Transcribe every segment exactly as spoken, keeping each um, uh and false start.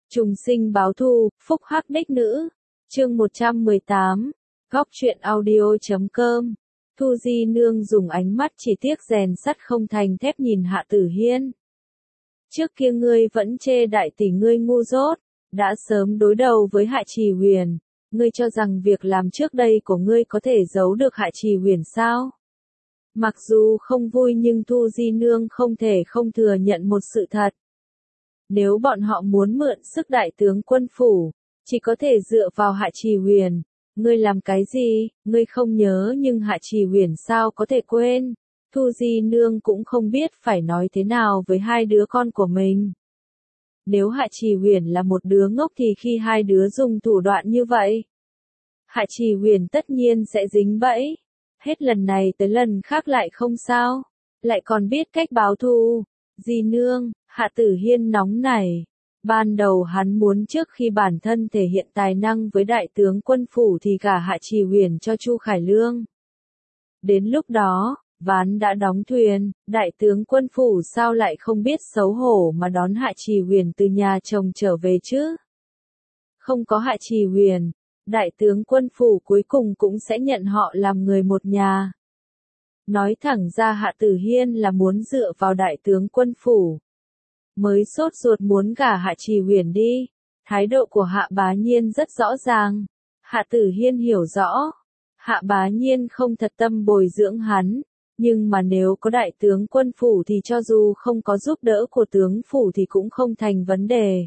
Trùng sinh báo thù, phúc hắc đích nữ. Chương một trăm mười tám. Góc truyện audio chấm com. Thu Di nương dùng ánh mắt chỉ tiếc rèn sắt không thành thép nhìn Hạ Tử Hiên. Trước kia ngươi vẫn chê đại tỷ ngươi ngu dốt, đã sớm đối đầu với Hạ Trì Huyền, ngươi cho rằng việc làm trước đây của ngươi có thể giấu được Hạ Trì Huyền sao? Mặc dù không vui nhưng Thu Di nương không thể không thừa nhận một sự thật. Nếu bọn họ muốn mượn sức đại tướng quân phủ, chỉ có thể dựa vào Hạ Trì Huyền. Ngươi làm cái gì, ngươi không nhớ nhưng Hạ Trì Huyền sao có thể quên. Thu Di nương cũng không biết phải nói thế nào với hai đứa con của mình. Nếu Hạ Trì Huyền là một đứa ngốc thì khi hai đứa dùng thủ đoạn như vậy, Hạ Trì Huyền tất nhiên sẽ dính bẫy. Hết lần này tới lần khác lại không sao, lại còn biết cách báo thù. Di nương, Hạ Tử Hiên nóng nảy. Ban đầu hắn muốn trước khi bản thân thể hiện tài năng với đại tướng quân phủ thì gả Hạ Trì Huyền cho Chu Khải Lương. Đến lúc đó, ván đã đóng thuyền, đại tướng quân phủ sao lại không biết xấu hổ mà đón Hạ Trì Huyền từ nhà chồng trở về chứ? Không có Hạ Trì Huyền, đại tướng quân phủ cuối cùng cũng sẽ nhận họ làm người một nhà. Nói thẳng ra Hạ Tử Hiên là muốn dựa vào đại tướng quân phủ, mới sốt ruột muốn gả Hạ Trì Huyền đi. Thái độ của Hạ Bá Nhiên rất rõ ràng. Hạ Tử Hiên hiểu rõ, Hạ Bá Nhiên không thật tâm bồi dưỡng hắn, nhưng mà nếu có đại tướng quân phủ thì cho dù không có giúp đỡ của tướng phủ thì cũng không thành vấn đề.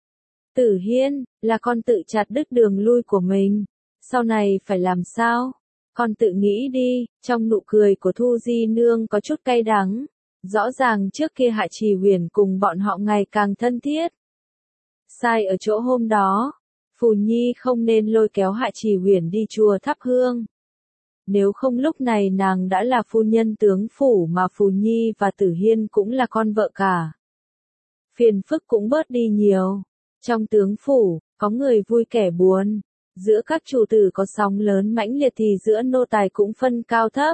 Tử Hiên, là con tự chặt đứt đường lui của mình, sau này phải làm sao? Con tự nghĩ đi. Trong nụ cười của Thu Di nương có chút cay đắng. Rõ ràng trước kia Hạ Trì Huyền cùng bọn họ ngày càng thân thiết. Sai ở chỗ hôm đó, Phù Nhi không nên lôi kéo Hạ Trì Huyền đi chùa thắp hương. Nếu không lúc này nàng đã là phu nhân tướng phủ mà Phù Nhi và Tử Hiên cũng là con vợ cả. Phiền phức cũng bớt đi nhiều. Trong tướng phủ, có người vui kẻ buồn. Giữa các chủ tử có sóng lớn mãnh liệt thì giữa nô tài cũng phân cao thấp.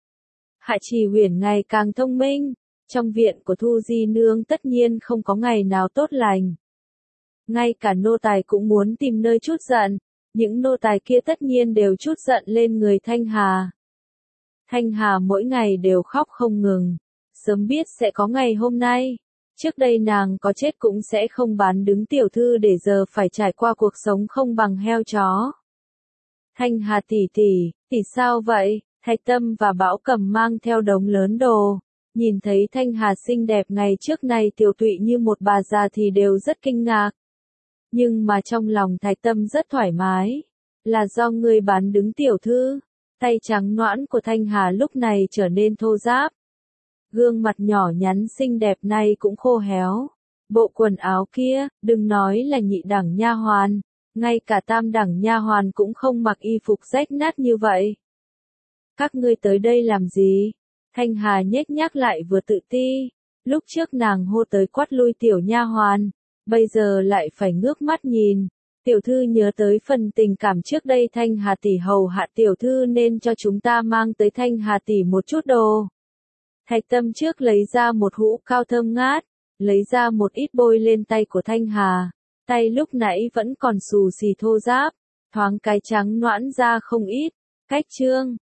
Hạ Trì Huyền ngày càng thông minh. Trong viện của Thu Di nương tất nhiên không có ngày nào tốt lành. Ngay cả nô tài cũng muốn tìm nơi trút giận. Những nô tài kia tất nhiên đều trút giận lên người Thanh Hà. Thanh Hà mỗi ngày đều khóc không ngừng. Sớm biết sẽ có ngày hôm nay. Trước đây nàng có chết cũng sẽ không bán đứng tiểu thư để giờ phải trải qua cuộc sống không bằng heo chó. Thanh Hà tỷ tỷ, tỷ sao vậy? Thạch Tâm và Bảo Cầm mang theo đống lớn đồ. Nhìn thấy Thanh Hà xinh đẹp ngày trước này tiểu tụy như một bà già thì đều rất kinh ngạc. Nhưng mà trong lòng Thạch Tâm rất thoải mái. Là do ngươi bán đứng tiểu thư. Tay trắng nõn của Thanh Hà lúc này trở nên thô ráp. Gương mặt nhỏ nhắn xinh đẹp này cũng khô héo. Bộ quần áo kia, đừng nói là nhị đẳng nha hoàn, ngay cả tam đẳng nha hoàn cũng không mặc y phục rách nát như vậy. Các ngươi tới đây làm gì? Thanh Hà nhếch nhác lại vừa tự ti. Lúc trước nàng hô tới quát lui tiểu nha hoàn, bây giờ lại phải ngước mắt nhìn. Tiểu thư nhớ tới phần tình cảm trước đây Thanh Hà tỷ hầu hạ tiểu thư nên cho chúng ta mang tới Thanh Hà tỷ một chút đồ. Thạch Tâm trước lấy ra một hũ cao thơm ngát, lấy ra một ít bôi lên tay của Thanh Hà. Tay lúc nãy vẫn còn xù xì thô ráp, thoáng cái trắng nõn ra không ít. Cách trương,